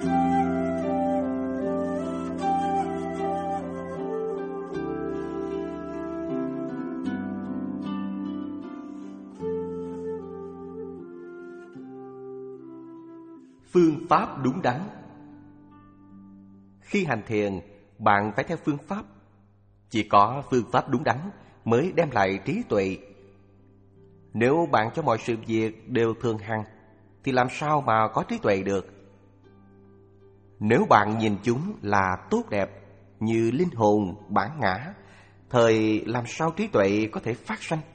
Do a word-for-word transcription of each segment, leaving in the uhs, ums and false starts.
Phương pháp đúng đắn. Khi hành thiền, bạn phải theo phương pháp. Chỉ có phương pháp đúng đắn mới đem lại trí tuệ. Nếu bạn cho mọi sự việc đều thường hằng, thì làm sao mà có trí tuệ được? Nếu bạn nhìn chúng là tốt đẹp, như linh hồn, bản ngã, thời làm sao trí tuệ có thể phát sanh?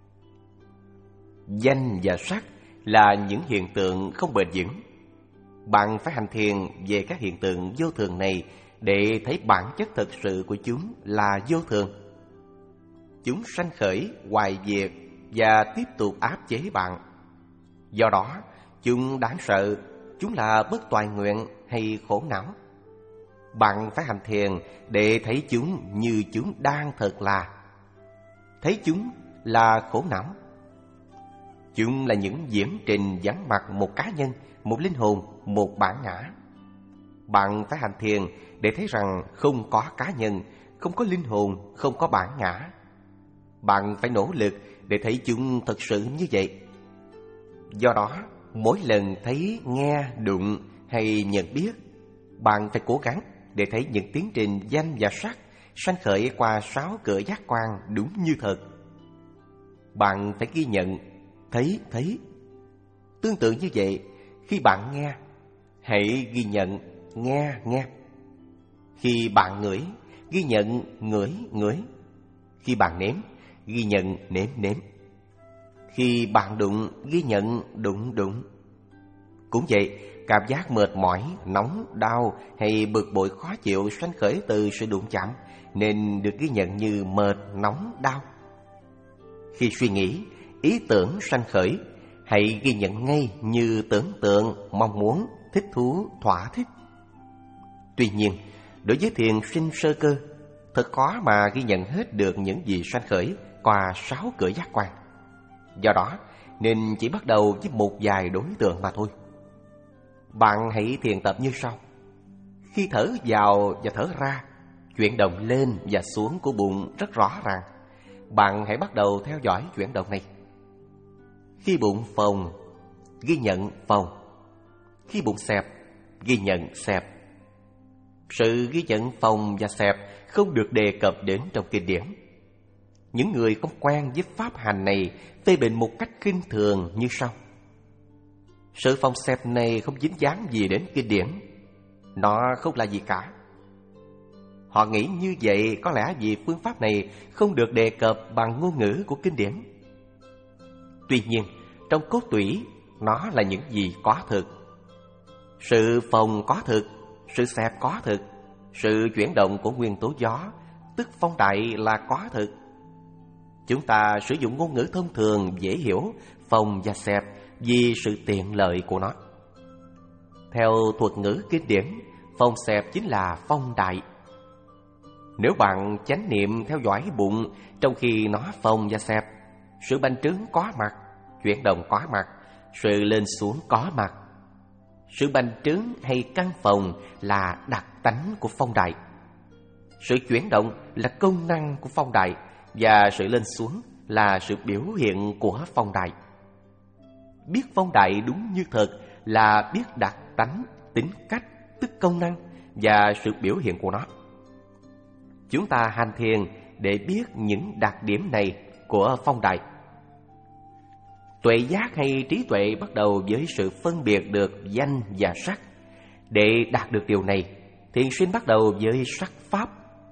Danh và sắc là những hiện tượng không bền vững. Bạn phải hành thiền về các hiện tượng vô thường này để thấy bản chất thật sự của chúng là vô thường. Chúng sanh khởi, hoại diệt và tiếp tục áp chế bạn. Do đó, chúng đáng sợ, chúng là bất toại nguyện hay khổ não. Bạn phải hành thiền để thấy chúng như chúng đang thật là. Thấy chúng là khổ não. Chúng là những diễn trình vắng mặt một cá nhân, một linh hồn, một bản ngã. Bạn phải hành thiền để thấy rằng không có cá nhân, không có linh hồn, không có bản ngã. Bạn phải nỗ lực để thấy chúng thật sự như vậy. Do đó, mỗi lần thấy, nghe, đụng hay nhận biết, bạn phải cố gắng để thấy những tiến trình danh và sắc sanh khởi qua sáu cửa giác quan đúng như thật. Bạn phải ghi nhận, thấy, thấy. Tương tự như vậy, khi bạn nghe, hãy ghi nhận, nghe, nghe. Khi bạn ngửi, ghi nhận, ngửi, ngửi. Khi bạn nếm, ghi nhận, nếm, nếm. Khi bạn đụng, ghi nhận, đụng, đụng. Cũng vậy, cảm giác mệt mỏi, nóng, đau hay bực bội khó chịu sanh khởi từ sự đụng chạm nên được ghi nhận như mệt, nóng, đau. Khi suy nghĩ, ý tưởng sanh khởi, hãy ghi nhận ngay như tưởng tượng, mong muốn, thích thú, thỏa thích. Tuy nhiên, đối với thiền sinh sơ cơ, thật khó mà ghi nhận hết được những gì sanh khởi qua sáu cửa giác quan. Do đó, nên chỉ bắt đầu với một vài đối tượng mà thôi. Bạn hãy thiền tập như sau. Khi thở vào và thở ra, chuyển động lên và xuống của bụng rất rõ ràng. Bạn hãy bắt đầu theo dõi chuyển động này. Khi bụng phồng, ghi nhận phồng. Khi bụng xẹp, ghi nhận xẹp. Sự ghi nhận phồng và xẹp không được đề cập đến trong kinh điển. Những người không quen với pháp hành này phê bình một cách khinh thường như sau. Sự phồng xẹp này không dính dáng gì đến kinh điển. Nó không là gì cả. Họ nghĩ như vậy có lẽ vì phương pháp này không được đề cập bằng ngôn ngữ của kinh điển. Tuy nhiên, trong cốt tủy, nó là những gì có thực. Sự phồng có thực, sự xẹp có thực, sự chuyển động của nguyên tố gió, tức phong đại là có thực. Chúng ta sử dụng ngôn ngữ thông thường dễ hiểu, phồng và xẹp vì sự tiện lợi của nó. Theo thuật ngữ kinh điển, phồng xẹp chính là phong đại. Nếu bạn chánh niệm theo dõi bụng trong khi nó phồng và xẹp, sự bành trướng có mặt, chuyển động có mặt, sự lên xuống có mặt. Sự bành trướng hay căng phồng là đặc tánh của phong đại. Sự chuyển động là công năng của phong đại, và sự lên xuống là sự biểu hiện của phong đại. Biết phong đại đúng như thật là biết đặc tánh, tính cách, tức công năng và sự biểu hiện của nó. Chúng ta hành thiền để biết những đặc điểm này của phong đại. Tuệ giác hay trí tuệ bắt đầu với sự phân biệt được danh và sắc. Để đạt được điều này, thiền sinh bắt đầu với sắc pháp.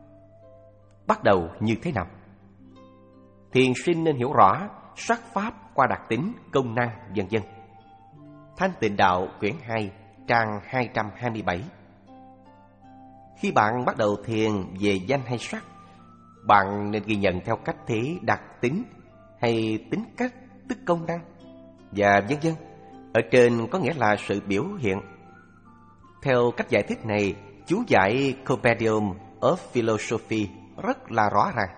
Bắt đầu như thế nào? Thiền sinh nên hiểu rõ sắc pháp qua đặc tính, công năng, vân vân. Thanh Tịnh Đạo quyển hai, trang hai trăm hai mươi bảy. Khi bạn bắt đầu thiền về danh hay sắc, bạn nên ghi nhận theo cách thế đặc tính hay tính cách, tức công năng và vân vân. Ở trên có nghĩa là sự biểu hiện. Theo cách giải thích này, chú giải Compendium of Philosophy rất là rõ ràng.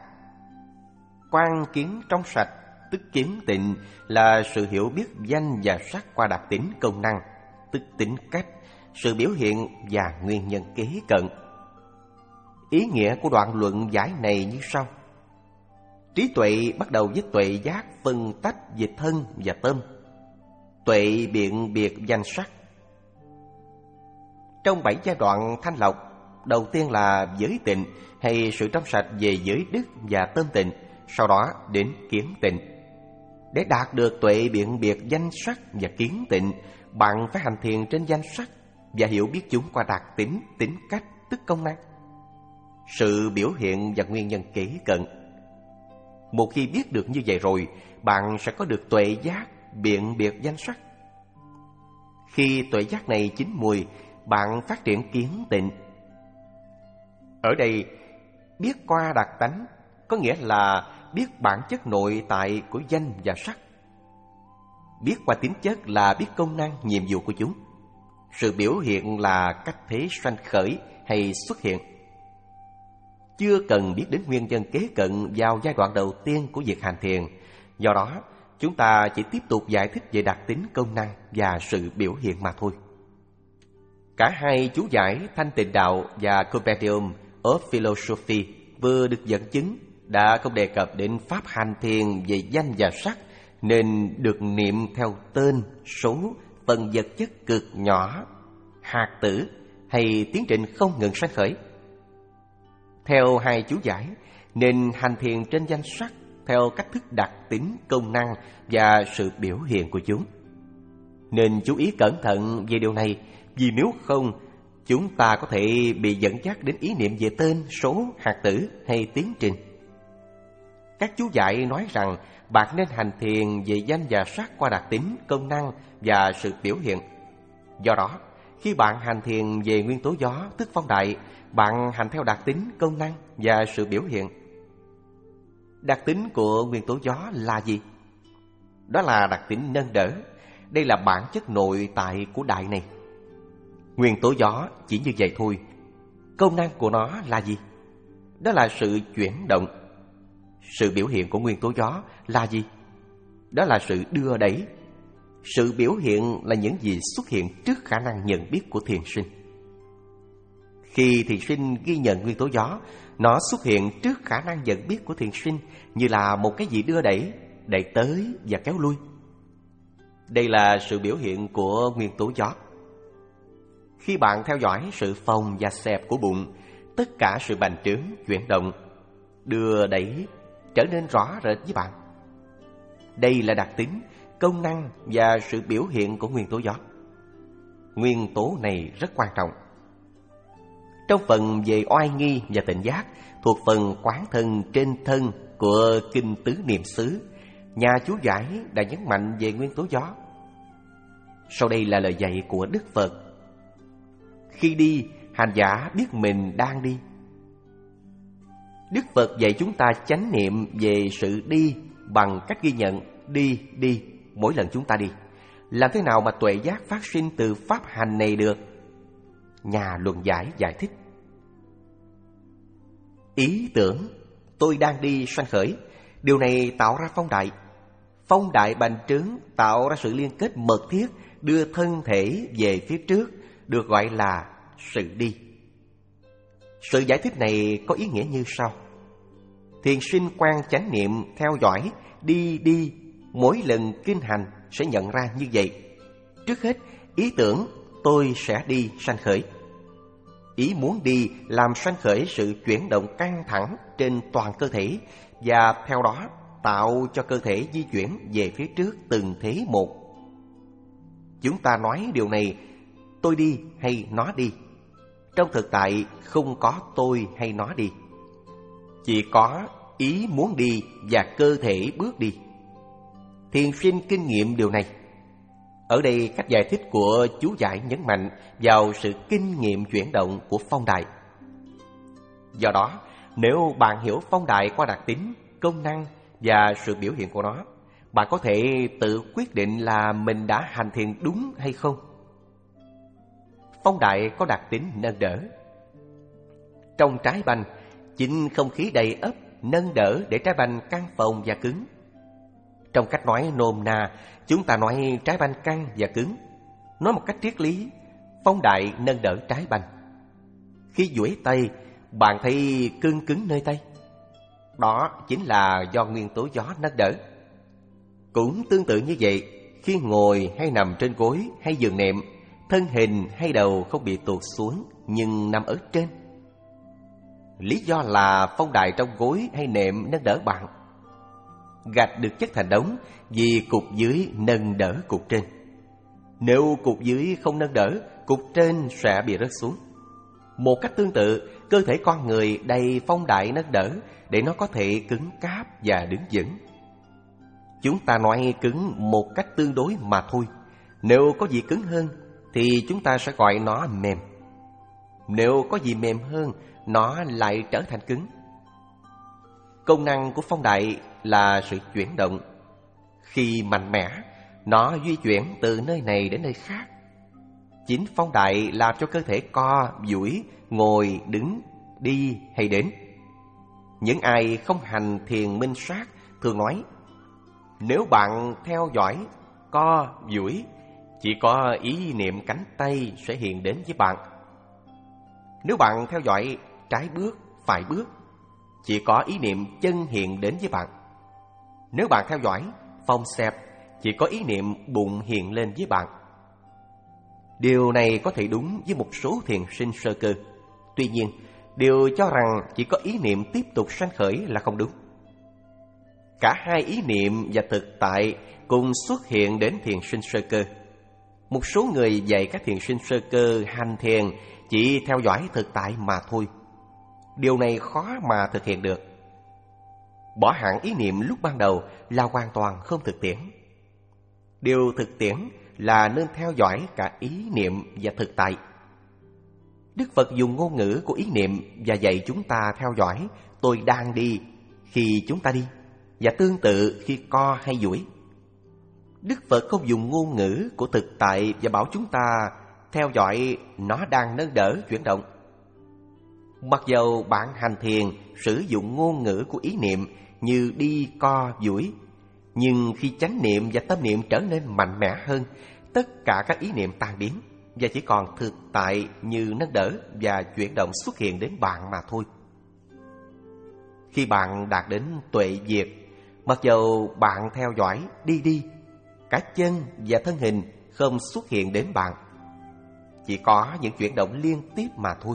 Quan kiến trong sạch, tức kiến tịnh, là sự hiểu biết danh và sắc qua đặc tính công năng, tức tính cách, sự biểu hiện và nguyên nhân kế cận. Ý nghĩa của đoạn luận giải này như sau. Trí tuệ bắt đầu với tuệ giác phân tách về thân và tâm. Tuệ biện biệt danh sắc. Trong bảy giai đoạn thanh lọc, đầu tiên là giới tịnh hay sự trong sạch về giới đức và tâm tịnh, sau đó đến kiến tịnh. Để đạt được tuệ biện biệt danh sắc và kiến tịnh, bạn phải hành thiền trên danh sắc và hiểu biết chúng qua đặc tính, tính cách, tức công năng, sự biểu hiện và nguyên nhân kế cận. Một khi biết được như vậy rồi, bạn sẽ có được tuệ giác biện biệt danh sắc. Khi tuệ giác này chín mùi, bạn phát triển kiến tịnh. Ở đây, biết qua đặc tánh có nghĩa là biết bản chất nội tại của danh và sắc. Biết qua tính chất là biết công năng, nhiệm vụ của chúng. Sự biểu hiện là cách thế sanh khởi hay xuất hiện. Chưa cần biết đến nguyên nhân kế cận vào giai đoạn đầu tiên của việc hành thiền. Do đó, chúng ta chỉ tiếp tục giải thích về đặc tính công năng và sự biểu hiện mà thôi. Cả hai chú giải Thanh Tịnh Đạo và Compendium of Philosophy vừa được dẫn chứng đã không đề cập đến pháp hành thiền về danh và sắc, nên được niệm theo tên, số, phần vật chất cực nhỏ, hạt tử hay tiến trình không ngừng sanh khởi. Theo hai chú giải, nên hành thiền trên danh sắc theo cách thức đặc tính, công năng và sự biểu hiện của chúng. Nên chú ý cẩn thận về điều này, vì nếu không, chúng ta có thể bị dẫn dắt đến ý niệm về tên, số, hạt tử hay tiến trình. Các chú giải nói rằng bạn nên hành thiền về danh và sắc qua đặc tính, công năng và sự biểu hiện. Do đó, khi bạn hành thiền về nguyên tố gió, tức phong đại, bạn hành theo đặc tính, công năng và sự biểu hiện. Đặc tính của nguyên tố gió là gì? Đó là đặc tính nâng đỡ. Đây là bản chất nội tại của đại này. Nguyên tố gió chỉ như vậy thôi. Công năng của nó là gì? Đó là sự chuyển động. Sự biểu hiện của nguyên tố gió là gì? Đó là sự đưa đẩy. Sự biểu hiện là những gì xuất hiện trước khả năng nhận biết của thiền sinh. Khi thiền sinh ghi nhận nguyên tố gió, nó xuất hiện trước khả năng nhận biết của thiền sinh như là một cái gì đưa đẩy, đẩy tới và kéo lui. Đây là sự biểu hiện của nguyên tố gió. Khi bạn theo dõi sự phồng và xẹp của bụng, tất cả sự bành trướng, chuyển động, đưa đẩy trở nên rõ rệt với bạn. Đây là đặc tính, công năng và sự biểu hiện của nguyên tố gió. Nguyên tố này rất quan trọng. Trong phần về oai nghi và tịnh giác, thuộc phần quán thân trên thân của Kinh Tứ Niệm xứ, nhà chú giải đã nhấn mạnh về nguyên tố gió. Sau đây là lời dạy của Đức Phật. Khi đi, hành giả biết mình đang đi. Đức Phật dạy chúng ta chánh niệm về sự đi bằng cách ghi nhận đi, đi mỗi lần chúng ta đi. Làm thế nào mà tuệ giác phát sinh từ pháp hành này được? Nhà luận giải giải thích. Ý tưởng tôi đang đi sanh khởi, điều này tạo ra phong đại. Phong đại bành trướng tạo ra sự liên kết mật thiết, đưa thân thể về phía trước, được gọi là sự đi. Sự giải thích này có ý nghĩa như sau. Thiền sinh quan chánh niệm theo dõi đi đi mỗi lần kinh hành sẽ nhận ra như vậy. Trước hết, ý tưởng tôi sẽ đi sanh khởi. Ý muốn đi làm sanh khởi sự chuyển động căng thẳng trên toàn cơ thể, và theo đó tạo cho cơ thể di chuyển về phía trước từng thế một. Chúng ta nói điều này tôi đi hay nó đi. Trong thực tại không có tôi hay nó đi, chỉ có ý muốn đi và cơ thể bước đi. Thiền sinh kinh nghiệm điều này. Ở đây cách giải thích của chú giải nhấn mạnh vào sự kinh nghiệm chuyển động của phong đại. Do đó, nếu bạn hiểu phong đại qua đặc tính, công năng và sự biểu hiện của nó, bạn có thể tự quyết định là mình đã hành thiền đúng hay không. Phong đại có đặc tính nâng đỡ. Trong trái banh, chính không khí đầy ắp nâng đỡ để trái banh căng phồng và cứng. Trong cách nói nôm na, chúng ta nói trái banh căng và cứng. Nói một cách triết lý, Phong đại nâng đỡ trái banh. Khi duỗi tay, bạn thấy cứng cứng nơi tay. Đó chính là do nguyên tố gió nâng đỡ. Cũng tương tự như vậy, khi ngồi hay nằm trên gối hay giường nệm, thân hình hay đầu không bị tuột xuống nhưng nằm ở trên. Lý do là phong đài trong gối hay nệm nâng đỡ bạn. Gạch được chất thành đống vì cục dưới nâng đỡ cục trên. Nếu cục dưới không nâng đỡ, cục trên sẽ bị rớt xuống. Một cách tương tự, cơ thể con người đầy phong đài nâng đỡ để nó có thể cứng cáp và đứng vững. Chúng ta nói cứng một cách tương đối mà thôi. Nếu có gì cứng hơn thì chúng ta sẽ gọi nó mềm. Nếu có gì mềm hơn, nó lại trở thành cứng. Công năng của phong đài là sự chuyển động. Khi mạnh mẽ, nó di chuyển từ nơi này đến nơi khác. Chính phong đài làm cho cơ thể co, duỗi, ngồi, đứng, đi hay đến. Những ai không hành thiền minh sát thường nói, nếu bạn theo dõi, co, duỗi, chỉ có ý niệm cánh tay sẽ hiện đến với bạn. Nếu bạn theo dõi trái bước, phải bước, chỉ có ý niệm chân hiện đến với bạn. Nếu bạn theo dõi phong xẹp, chỉ có ý niệm bụng hiện lên với bạn. Điều này có thể đúng với một số thiền sinh sơ cơ. Tuy nhiên, điều cho rằng chỉ có ý niệm tiếp tục sanh khởi là không đúng. Cả hai ý niệm và thực tại cùng xuất hiện đến thiền sinh sơ cơ. Một số người dạy các thiền sinh sơ cơ hành thiền chỉ theo dõi thực tại mà thôi. Điều này khó mà thực hiện được. Bỏ hẳn ý niệm lúc ban đầu là hoàn toàn không thực tiễn. Điều thực tiễn là nên theo dõi cả ý niệm và thực tại. Đức Phật dùng ngôn ngữ của ý niệm và dạy chúng ta theo dõi tôi đang đi khi chúng ta đi, và tương tự khi co hay duỗi. Đức Phật không dùng ngôn ngữ của thực tại và bảo chúng ta theo dõi nó đang nâng đỡ chuyển động. Mặc dầu bạn hành thiền sử dụng ngôn ngữ của ý niệm như đi, co, duỗi, nhưng khi chánh niệm và tâm niệm trở nên mạnh mẽ hơn, tất cả các ý niệm tan biến và chỉ còn thực tại như nâng đỡ và chuyển động xuất hiện đến bạn mà thôi. Khi bạn đạt đến tuệ diệt, mặc dầu bạn theo dõi đi đi, cả chân và thân hình không xuất hiện đến bạn, chỉ có những chuyển động liên tiếp mà thôi.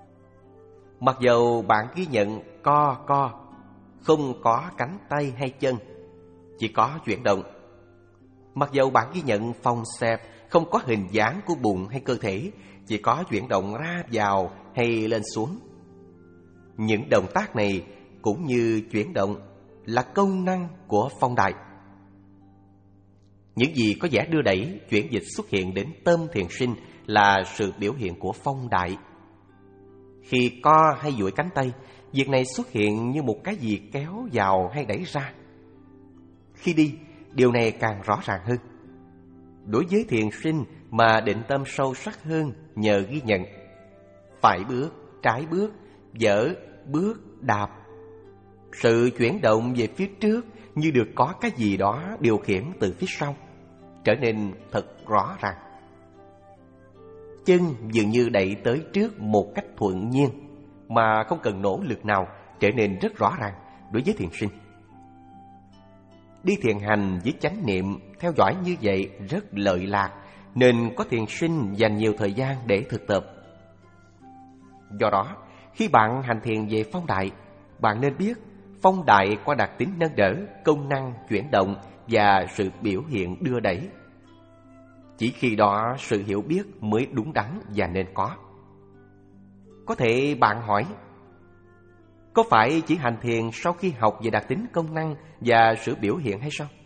Mặc dầu bạn ghi nhận co co, không có cánh tay hay chân, chỉ có chuyển động. Mặc dầu bạn ghi nhận phong xẹp, không có hình dáng của bụng hay cơ thể, chỉ có chuyển động ra vào hay lên xuống. Những động tác này cũng như chuyển động là công năng của phong đài. Những gì có vẻ đưa đẩy, chuyển dịch xuất hiện đến tâm thiền sinh là sự biểu hiện của phong đại. Khi co hay duỗi cánh tay, việc này xuất hiện như một cái gì kéo vào hay đẩy ra. Khi đi, điều này càng rõ ràng hơn. Đối với thiền sinh mà định tâm sâu sắc hơn nhờ ghi nhận phải bước, trái bước, dở, bước, đạp, sự chuyển động về phía trước như được có cái gì đó điều khiển từ phía sau, trở nên thật rõ ràng. Chân dường như đẩy tới trước một cách thuận nhiên mà không cần nỗ lực nào, trở nên rất rõ ràng đối với thiền sinh. Đi thiền hành với chánh niệm theo dõi như vậy rất lợi lạc, nên có thiền sinh dành nhiều thời gian để thực tập. Do đó, khi bạn hành thiền về phong đại, bạn nên biết phong đại qua đặc tính nâng đỡ, công năng chuyển động và sự biểu hiện đưa đẩy. Chỉ khi đó sự hiểu biết mới đúng đắn và nên có. Có thể bạn hỏi, có phải chỉ hành thiền sau khi học về đặc tính công năng và sự biểu hiện hay sao?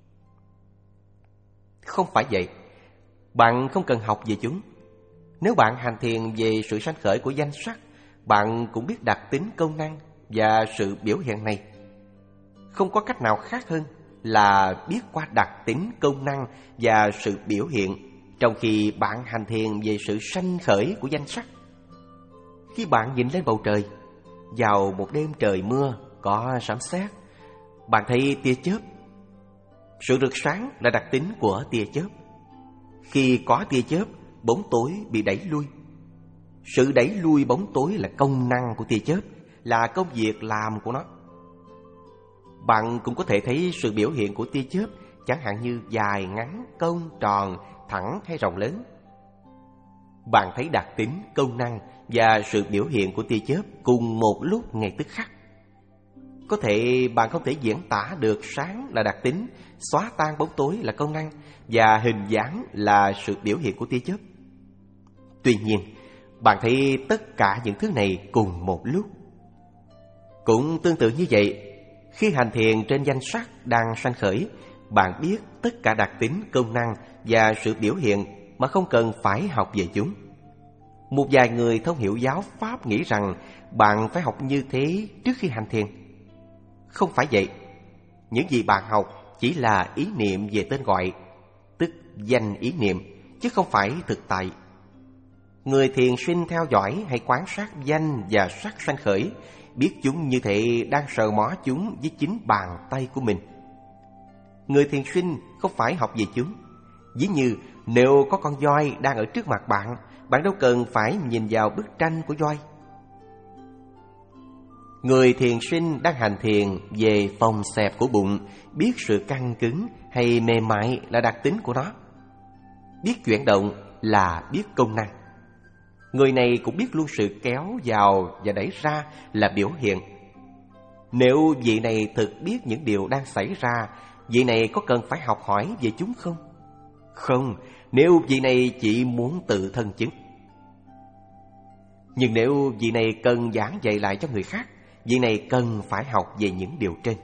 Không phải vậy. Bạn không cần học về chúng. Nếu bạn hành thiền về sự sanh khởi của danh sắc, bạn cũng biết đặc tính công năng và sự biểu hiện này. Không có cách nào khác hơn là biết qua đặc tính công năng và sự biểu hiện trong khi bạn hành thiền về sự sanh khởi của danh sắc. Khi bạn nhìn lên bầu trời, vào một đêm trời mưa có sấm sét, bạn thấy tia chớp. Sự rực sáng là đặc tính của tia chớp. Khi có tia chớp, bóng tối bị đẩy lui. Sự đẩy lui bóng tối là công năng của tia chớp, là công việc làm của nó. Bạn cũng có thể thấy sự biểu hiện của tia chớp, chẳng hạn như dài, ngắn, cong, tròn, thẳng hay rộng lớn. Bạn thấy đặc tính, công năng và sự biểu hiện của tia chớp cùng một lúc ngay tức khắc. Có thể bạn không thể diễn tả được sáng là đặc tính, xóa tan bóng tối là công năng và hình dáng là sự biểu hiện của tia chớp. Tuy nhiên, bạn thấy tất cả những thứ này cùng một lúc. Cũng tương tự như vậy, khi hành thiền trên danh sắc đang sanh khởi, bạn biết tất cả đặc tính, công năng và sự biểu hiện mà không cần phải học về chúng. Một vài người thông hiểu giáo pháp nghĩ rằng bạn phải học như thế trước khi hành thiền. Không phải vậy. Những gì bạn học chỉ là ý niệm về tên gọi, tức danh ý niệm, chứ không phải thực tại. Người thiền sinh theo dõi hay quan sát danh và sắc sanh khởi, biết chúng như thể đang sờ mó chúng với chính bàn tay của mình. Người thiền sinh không phải học về chúng. Ví như nếu có con voi đang ở trước mặt bạn, bạn đâu cần phải nhìn vào bức tranh của voi. Người thiền sinh đang hành thiền về phòng xẹp của bụng, biết sự căng cứng hay mềm mại là đặc tính của nó. Biết chuyển động là biết công năng. Người này cũng biết luôn sự kéo vào và đẩy ra là biểu hiện. Nếu vị này thực biết những điều đang xảy ra, vị này có cần phải học hỏi về chúng không? Không, nếu vị này chỉ muốn tự thân chứng. Nhưng nếu vị này cần giảng dạy lại cho người khác, vị này cần phải học về những điều trên.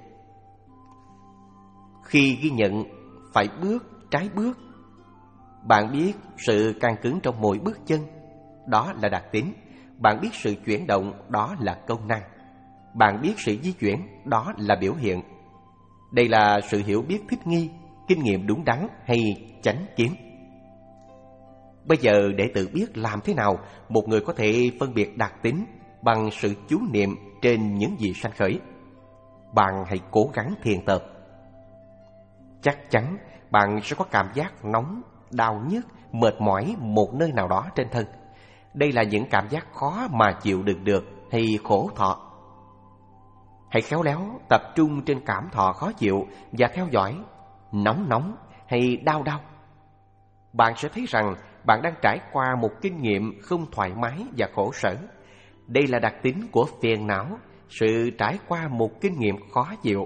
Khi ghi nhận phải bước, trái bước, bạn biết sự căng cứng trong mỗi bước chân, đó là đặc tính. Bạn biết sự chuyển động, đó là công năng. Bạn biết sự di chuyển, đó là biểu hiện. Đây là sự hiểu biết thích nghi, kinh nghiệm đúng đắn hay chánh kiến. Bây giờ để tự biết làm thế nào một người có thể phân biệt đặc tính bằng sự chú niệm trên những gì sanh khởi. Bạn hãy cố gắng thiền tập. Chắc chắn bạn sẽ có cảm giác nóng, đau nhức, mệt mỏi một nơi nào đó trên thân. Đây là những cảm giác khó mà chịu đựng được hay khổ thọ. Hãy khéo léo tập trung trên cảm thọ khó chịu và theo dõi nóng nóng hay đau đau. Bạn sẽ thấy rằng bạn đang trải qua một kinh nghiệm không thoải mái và khổ sở. Đây là đặc tính của phiền não, sự trải qua một kinh nghiệm khó chịu.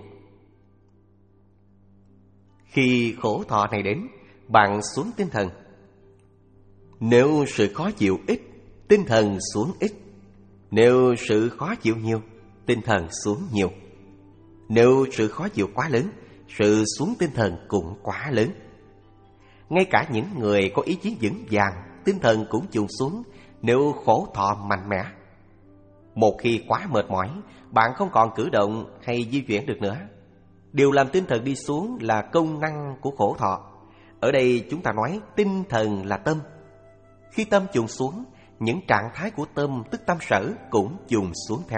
Khi khổ thọ này đến, bạn xuống tinh thần. Nếu sự khó chịu ít, tinh thần xuống ít. Nếu sự khó chịu nhiều, tinh thần xuống nhiều. Nếu sự khó chịu quá lớn, sự xuống tinh thần cũng quá lớn. Ngay cả những người có ý chí vững vàng, tinh thần cũng chùng xuống nếu khổ thọ mạnh mẽ. Một khi quá mệt mỏi, bạn không còn cử động hay di chuyển được nữa. Điều làm tinh thần đi xuống là công năng của khổ thọ. Ở đây chúng ta nói tinh thần là tâm. Khi tâm chùng xuống, những trạng thái của tâm tức tâm sở cũng chùng xuống theo.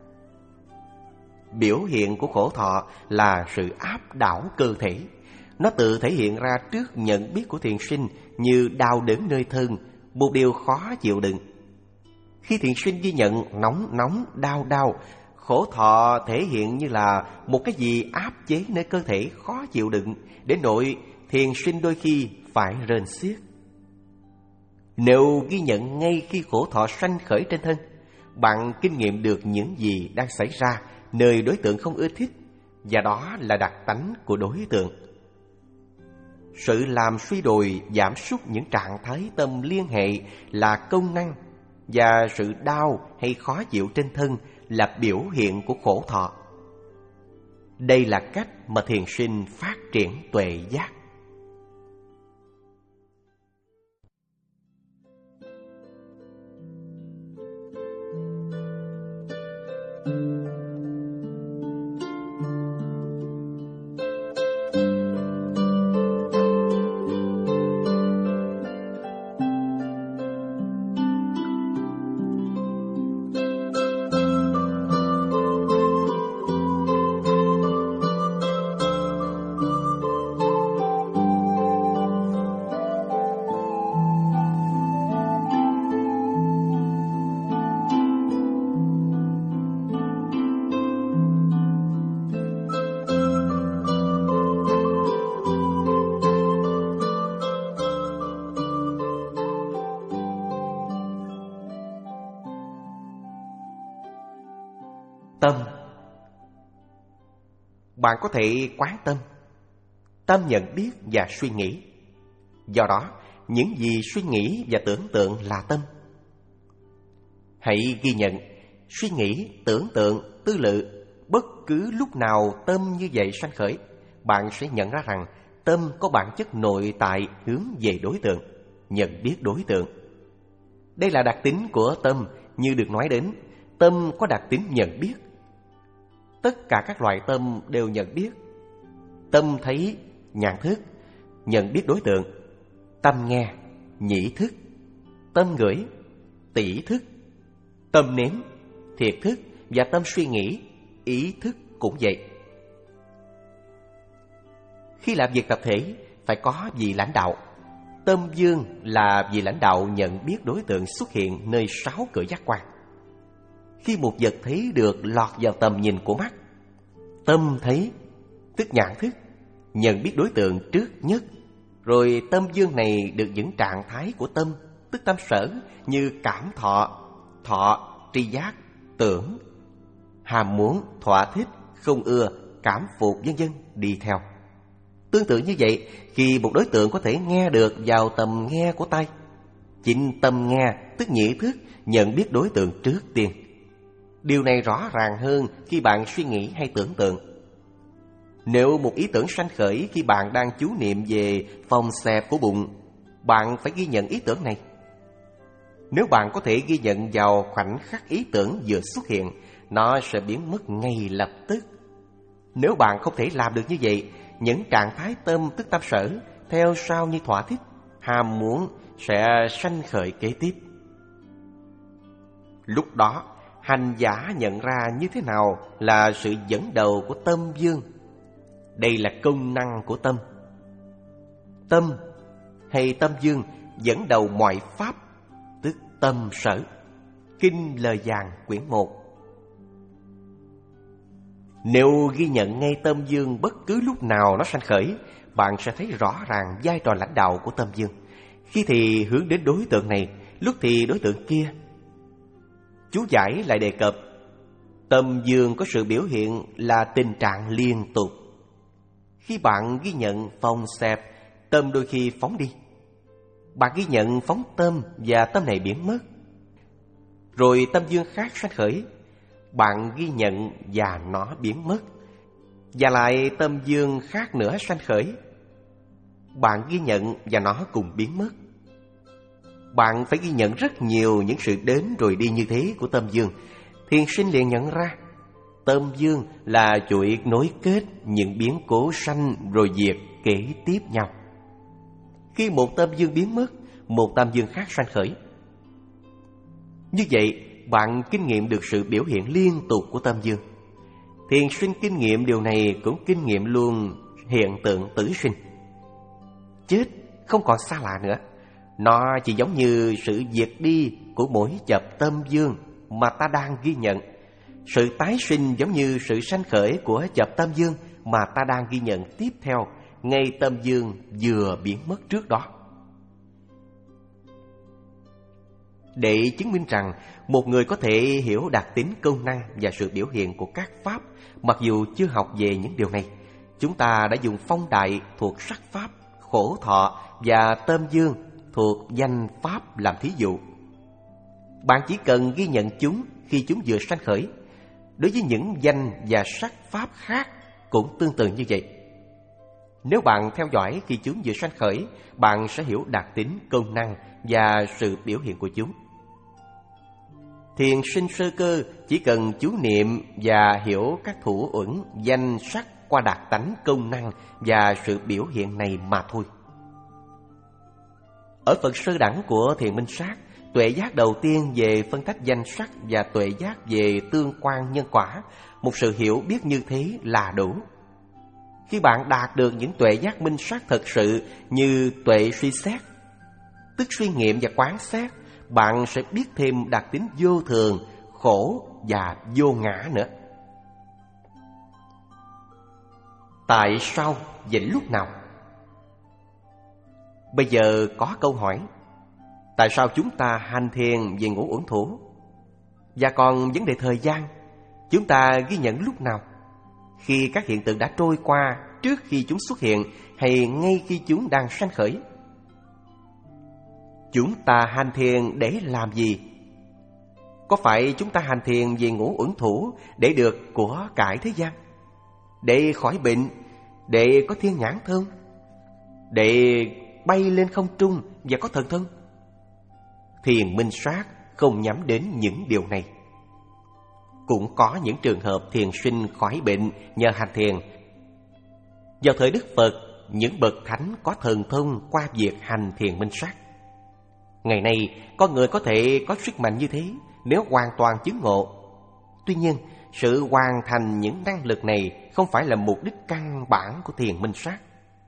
Biểu hiện của khổ thọ là sự áp đảo cơ thể. Nó tự thể hiện ra trước nhận biết của thiền sinh như đau đớn nơi thân, một điều khó chịu đựng. Khi thiền sinh ghi nhận nóng nóng, đau đau, khổ thọ thể hiện như là một cái gì áp chế nơi cơ thể khó chịu đựng, đến nỗi thiền sinh đôi khi phải rên xiết. Nếu ghi nhận ngay khi khổ thọ sanh khởi trên thân, bạn kinh nghiệm được những gì đang xảy ra nơi đối tượng không ưa thích, và đó là đặc tánh của đối tượng. Sự làm suy đồi, giảm sút những trạng thái tâm liên hệ là công năng, và sự đau hay khó chịu trên thân là biểu hiện của khổ thọ. Đây là cách mà thiền sinh phát triển tuệ giác. tâm. Bạn có thể quán tâm. Tâm nhận biết và suy nghĩ. Do đó, những gì suy nghĩ và tưởng tượng là tâm. Hãy ghi nhận, suy nghĩ, tưởng tượng, tư lự, bất cứ lúc nào tâm như vậy sanh khởi, bạn sẽ nhận ra rằng tâm có bản chất nội tại hướng về đối tượng, nhận biết đối tượng. Đây là đặc tính của tâm. Như được nói đến, tâm có đặc tính nhận biết. Tất cả các loại tâm đều nhận biết. Tâm thấy, nhãn thức, nhận biết đối tượng. Tâm nghe, nhĩ thức. Tâm ngửi, tỷ thức. Tâm nếm, thiệt thức. Và tâm suy nghĩ, ý thức cũng vậy. Khi làm việc tập thể, phải có vị lãnh đạo. Tâm dương là vị lãnh đạo nhận biết đối tượng xuất hiện nơi sáu cửa giác quan. Khi một vật thấy được lọt vào tầm nhìn của mắt, tâm thấy, tức nhãn thức, nhận biết đối tượng trước nhất. Rồi tâm dương này được những trạng thái của tâm, tức tâm sở, như cảm thọ, thọ, tri giác, tưởng, ham muốn, thỏa thích, không ưa, cảm phục, vân vân đi theo. Tương tự như vậy, khi một đối tượng có thể nghe được vào tầm nghe của tai, chính tâm nghe, tức nhĩ thức, nhận biết đối tượng trước tiên. Điều này rõ ràng hơn khi bạn suy nghĩ hay tưởng tượng. Nếu một ý tưởng sanh khởi khi bạn đang chú niệm về phòng xẹp của bụng, bạn phải ghi nhận ý tưởng này. Nếu bạn có thể ghi nhận vào khoảnh khắc ý tưởng vừa xuất hiện, nó sẽ biến mất ngay lập tức. Nếu bạn không thể làm được như vậy, những trạng thái tâm tức tâm sở theo sau như thỏa thích, ham muốn sẽ sanh khởi kế tiếp. Lúc đó, hành giả nhận ra như thế nào là sự dẫn đầu của tâm dương. Đây là công năng của tâm. Tâm hay tâm dương dẫn đầu mọi pháp, tức tâm sở. Kinh Lời Vàng quyển một. Nếu ghi nhận ngay tâm dương bất cứ lúc nào nó sanh khởi, bạn sẽ thấy rõ ràng vai trò lãnh đạo của tâm dương. Khi thì hướng đến đối tượng này, lúc thì đối tượng kia. Chú giải lại đề cập, tâm dương có sự biểu hiện là tình trạng liên tục. Khi bạn ghi nhận phòng xẹp, tâm đôi khi phóng đi. Bạn ghi nhận phóng tâm và tâm này biến mất. Rồi tâm dương khác sanh khởi, bạn ghi nhận và nó biến mất. Và lại tâm dương khác nữa sanh khởi, bạn ghi nhận và nó cùng biến mất. Bạn phải ghi nhận rất nhiều những sự đến rồi đi như thế của tâm dương. Thiền sinh liền nhận ra tâm dương là chuỗi nối kết những biến cố sanh rồi diệt kế tiếp nhau. Khi một tâm dương biến mất, một tâm dương khác sanh khởi. Như vậy, bạn kinh nghiệm được sự biểu hiện liên tục của tâm dương. Thiền sinh kinh nghiệm điều này cũng kinh nghiệm luôn hiện tượng tử sinh. Chết không còn xa lạ nữa. Nó chỉ giống như sự diệt đi của mỗi chập tâm dương mà ta đang ghi nhận. Sự tái sinh giống như sự sanh khởi của chập tâm dương mà ta đang ghi nhận tiếp theo, ngay tâm dương vừa biến mất trước đó. Để chứng minh rằng một người có thể hiểu đặc tính công năng và sự biểu hiện của các pháp, mặc dù chưa học về những điều này, chúng ta đã dùng phong đại thuộc sắc pháp, khổ thọ và tâm dương thuộc danh pháp làm thí dụ. Bạn chỉ cần ghi nhận chúng khi chúng vừa sanh khởi. Đối với những danh và sắc pháp khác cũng tương tự như vậy. Nếu bạn theo dõi khi chúng vừa sanh khởi, bạn sẽ hiểu đặc tính, công năng và sự biểu hiện của chúng. Thiền sinh sơ cơ chỉ cần chú niệm và hiểu các thủ uẩn danh sắc qua đặc tánh, công năng và sự biểu hiện này mà thôi. Ở phần sơ đẳng của thiền minh sát, tuệ giác đầu tiên về phân tách danh sắc và tuệ giác về tương quan nhân quả, một sự hiểu biết như thế là đủ. Khi bạn đạt được những tuệ giác minh sát thật sự như tuệ suy xét, tức suy nghiệm và quán xét, bạn sẽ biết thêm đặc tính vô thường, khổ và vô ngã nữa. Tại sao và lúc nào? Bây giờ có câu hỏi, tại sao chúng ta hành thiền về ngũ uẩn thủ? Và còn vấn đề thời gian, Chúng ta ghi nhận lúc nào? Khi các hiện tượng đã trôi qua, trước khi chúng xuất hiện, hay ngay khi chúng đang sanh khởi? Chúng ta hành thiền để làm gì? Có phải chúng ta hành thiền về ngũ uẩn thủ để được của cải thế gian, để khỏi bệnh, để có thiên nhãn thông, để bay lên không trung và có thần thông? Thiền minh sát không nhắm đến những điều này. Cũng có những trường hợp thiền sinh khỏi bệnh nhờ hành thiền. Vào thời Đức Phật, những bậc thánh có thần thông qua việc hành thiền minh sát. Ngày nay, con người có thể có sức mạnh như thế nếu hoàn toàn chứng ngộ. Tuy nhiên, sự hoàn thành những năng lực này không phải là mục đích căn bản của thiền minh sát.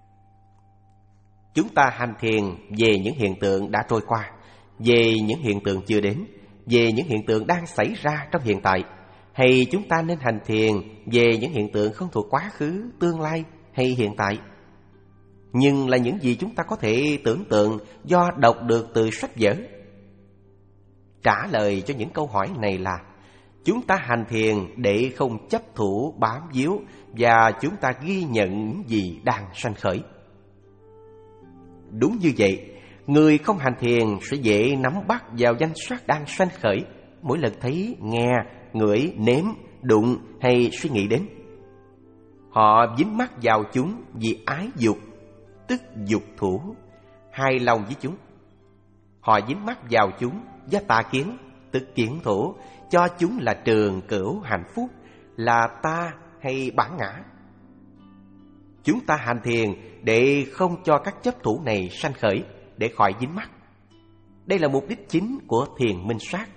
Chúng ta hành thiền về những hiện tượng đã trôi qua, về những hiện tượng chưa đến, về những hiện tượng đang xảy ra trong hiện tại, hay chúng ta nên hành thiền về những hiện tượng không thuộc quá khứ, tương lai hay hiện tại, nhưng là những gì chúng ta có thể tưởng tượng do đọc được từ sách vở? Trả lời cho những câu hỏi này là chúng ta hành thiền để không chấp thủ bám víu, và chúng ta ghi nhận những gì đang sanh khởi. Đúng như vậy, người không hành thiền sẽ dễ nắm bắt vào danh sắc đang sanh khởi mỗi lần thấy, nghe, ngửi, nếm, đụng hay suy nghĩ đến. Họ dính mắc vào chúng vì ái dục, tức dục thủ, hài lòng với chúng. Họ dính mắc vào chúng do tà kiến, tức kiến thủ, cho chúng là trường cửu hạnh phúc, là ta hay bản ngã. Chúng ta hành thiền để không cho các chấp thủ này sanh khởi, để khỏi dính mắc. Đây là mục đích chính của thiền minh sát.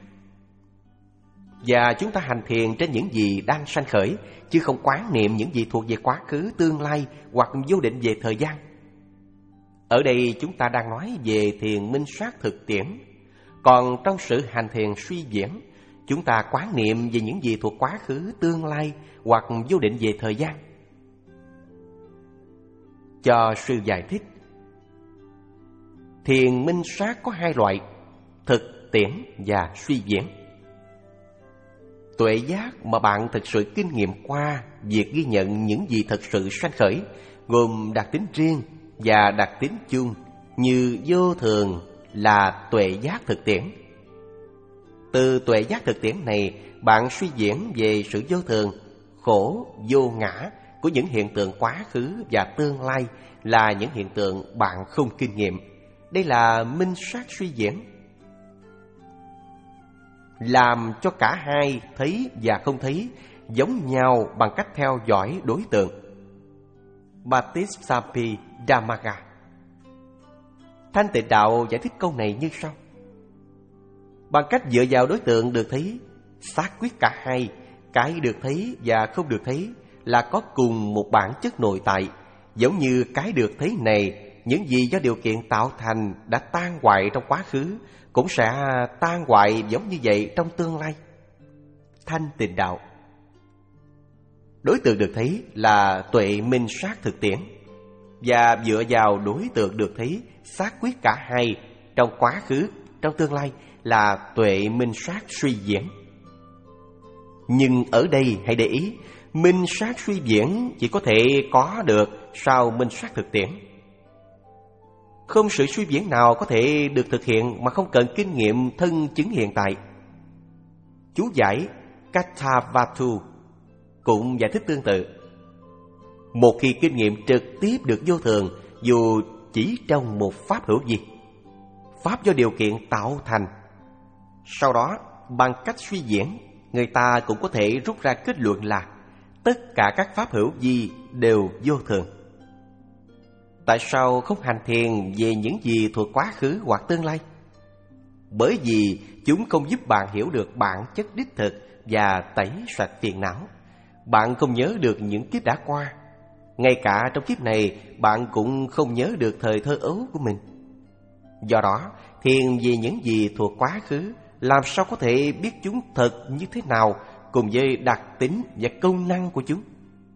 Và chúng ta hành thiền trên những gì đang sanh khởi, chứ không quán niệm những gì thuộc về quá khứ, tương lai hoặc vô định về thời gian. Ở đây chúng ta đang nói về thiền minh sát thực tiễn. Còn trong sự hành thiền suy diễn, chúng ta quán niệm về những gì thuộc quá khứ, tương lai hoặc vô định về thời gian. Cho sư giải thích, thiền minh sát có hai loại: thực tiễn và suy diễn. Tuệ giác mà bạn thực sự kinh nghiệm qua việc ghi nhận những gì thực sự sanh khởi, gồm đặc tính riêng và đặc tính chung như vô thường, là tuệ giác thực tiễn. Từ tuệ giác thực tiễn này, bạn suy diễn về sự vô thường, khổ, vô ngã của những hiện tượng quá khứ và tương lai, là những hiện tượng bạn không kinh nghiệm. Đây là minh sát suy diễn, làm cho cả hai thấy và không thấy giống nhau bằng cách theo dõi đối tượng. Bhattisapi Dhammaga. Thanh Tịnh Đạo giải thích câu này như sau: bằng cách dựa vào đối tượng được thấy, xác quyết cả hai, cái được thấy và không được thấy, là có cùng một bản chất nội tại. Giống như cái được thấy này, những gì do điều kiện tạo thành đã tan hoại trong quá khứ cũng sẽ tan hoại giống như vậy trong tương lai. Thanh Tịnh Đạo. Đối tượng được thấy là tuệ minh sát thực tiễn, và dựa vào đối tượng được thấy, xác quyết cả hai, trong quá khứ, trong tương lai, là tuệ minh sát suy diễn. Nhưng ở đây hãy để ý, minh sát suy diễn chỉ có thể có được sau minh sát thực tiễn. Không sự suy diễn nào có thể được thực hiện mà không cần kinh nghiệm thân chứng hiện tại. Chú giải Kathavatu cũng giải thích tương tự. Một khi kinh nghiệm trực tiếp được vô thường, dù chỉ trong một pháp hữu gì, pháp do điều kiện tạo thành, sau đó bằng cách suy diễn, người ta cũng có thể rút ra kết luận là tất cả các pháp hữu vi đều vô thường. Tại sao không hành thiền về những gì thuộc quá khứ hoặc tương lai? Bởi vì chúng không giúp bạn hiểu được bản chất đích thực và tẩy sạch phiền não. Bạn không nhớ được những kiếp đã qua. Ngay cả trong kiếp này, bạn cũng không nhớ được thời thơ ấu của mình. Do đó, thiền về những gì thuộc quá khứ, làm sao có thể biết chúng thật như thế nào, cùng với đặc tính và công năng của chúng.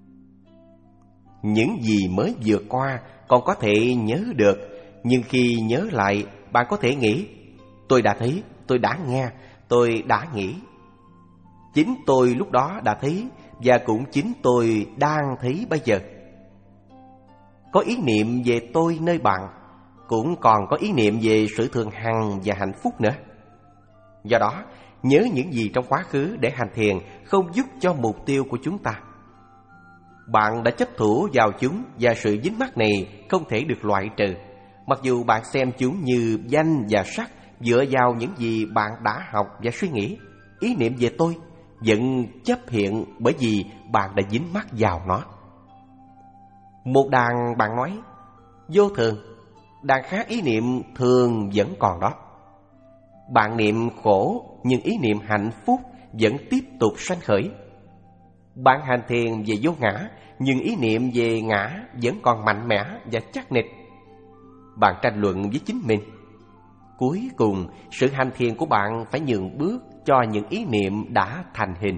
Những gì mới vừa qua còn có thể nhớ được, nhưng khi nhớ lại, bạn có thể nghĩ: tôi đã thấy, tôi đã nghe, tôi đã nghĩ. Chính tôi lúc đó đã thấy, và cũng chính tôi đang thấy bây giờ. Có ý niệm về tôi nơi bạn, cũng còn có ý niệm về sự thường hằng và hạnh phúc nữa. Do đó, nhớ những gì trong quá khứ để hành thiền không giúp cho mục tiêu của chúng ta. Bạn đã chấp thủ vào chúng, và sự dính mắc này không thể được loại trừ. Mặc dù bạn xem chúng như danh và sắc dựa vào những gì bạn đã học và suy nghĩ, ý niệm về tôi vẫn chấp hiện bởi vì bạn đã dính mắc vào nó. Một đàn bạn nói vô thường, đàn khác ý niệm thường vẫn còn đó. Bạn niệm khổ nhưng ý niệm hạnh phúc vẫn tiếp tục sanh khởi. Bạn hành thiền về vô ngã, nhưng ý niệm về ngã vẫn còn mạnh mẽ và chắc nịch. Bạn tranh luận với chính mình. Cuối cùng, sự hành thiền của bạn phải nhường bước cho những ý niệm đã thành hình.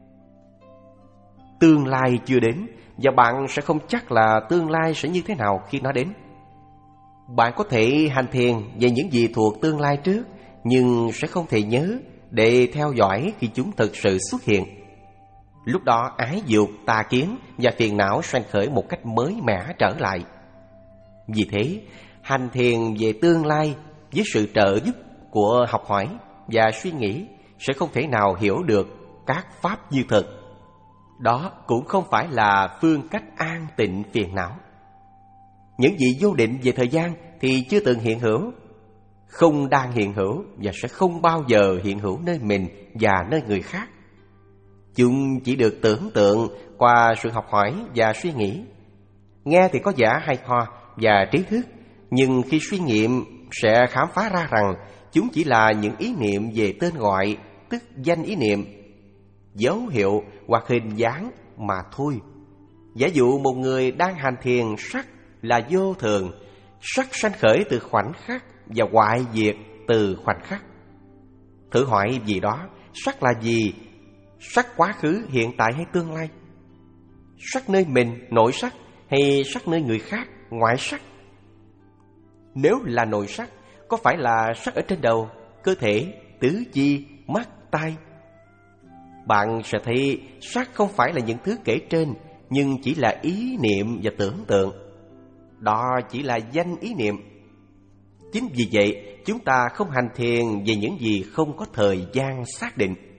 Tương lai chưa đến, và bạn sẽ không chắc là tương lai sẽ như thế nào khi nó đến. Bạn có thể hành thiền về những gì thuộc tương lai trước, nhưng sẽ không thể nhớ để theo dõi khi chúng thực sự xuất hiện. Lúc đó ái dục, tà kiến và phiền não sanh khởi một cách mới mẻ trở lại. Vì thế, hành thiền về tương lai với sự trợ giúp của học hỏi và suy nghĩ sẽ không thể nào hiểu được các pháp như thực. Đó cũng không phải là phương cách an tịnh phiền não. Những gì vô định về thời gian thì chưa từng hiện hữu, không đang hiện hữu và sẽ không bao giờ hiện hữu nơi mình và nơi người khác. Chúng chỉ được tưởng tượng qua sự học hỏi và suy nghĩ. Nghe thì có vẻ hay ho và trí thức, nhưng khi suy nghiệm sẽ khám phá ra rằng chúng chỉ là những ý niệm về tên gọi, tức danh ý niệm, dấu hiệu hoặc hình dáng mà thôi. Giả dụ một người đang hành thiền sắc là vô thường, sắc sanh khởi từ khoảnh khắc và hoại diệt từ khoảnh khắc. Thử hỏi gì đó, sắc là gì? Sắc quá khứ, hiện tại hay tương lai? Sắc nơi mình, nội sắc, hay sắc nơi người khác, ngoại sắc? Nếu là nội sắc, có phải là sắc ở trên đầu, cơ thể, tứ chi, mắt, tai? Bạn sẽ thấy sắc không phải là những thứ kể trên, nhưng chỉ là ý niệm và tưởng tượng. Đó chỉ là danh ý niệm. Chính vì vậy, chúng ta không hành thiền về những gì không có thời gian xác định.